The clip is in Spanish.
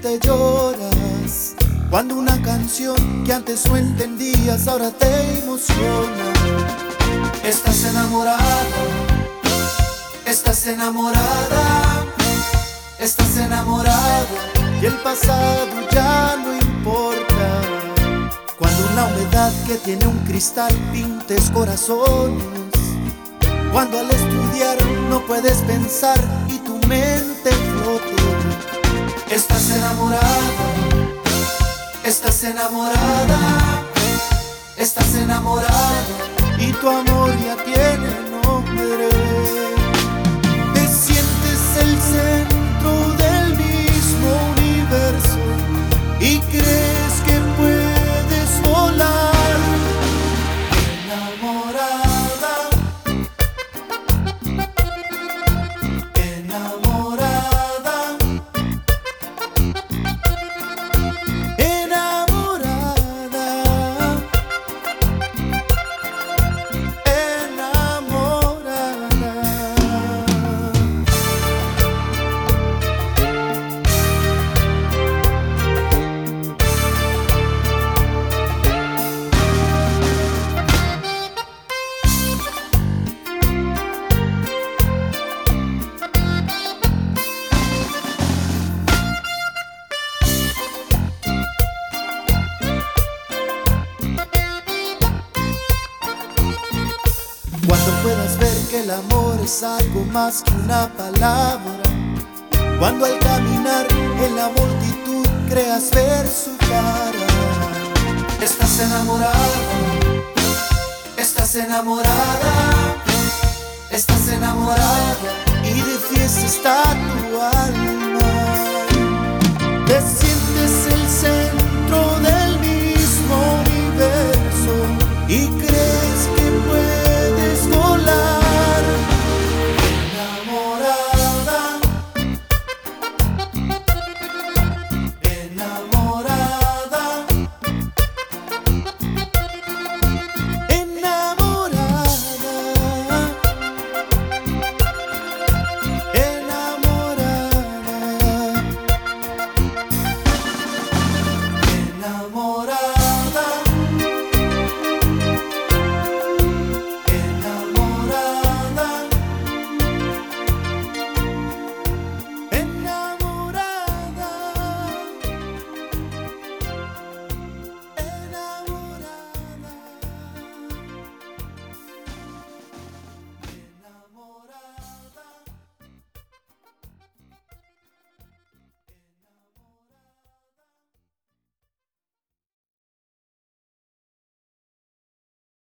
repente lloras cuando una canción que antes no entendías ahora te emociona. Estás enamorada, estás enamorada, estás enamorada y el pasado ya no importa. Cuando la humedad que tiene un cristal pintes corazones, cuando al estudiar no puedes pensar y tu mente flote. Estás enamorada, estás enamorada, estás enamorada y tu amor ya tiene nombre. Te sientes el centro del mismo universo y crees que puedes volar. Enamorada, enamorada, enamorada, enamorada. Cuando puedas ver que el amor es algo más que una palabra, cuando al caminar en la multitud creas ver su cara. Estás enamorada, estás enamorada, estás enamorada y de fiesta está tu alma.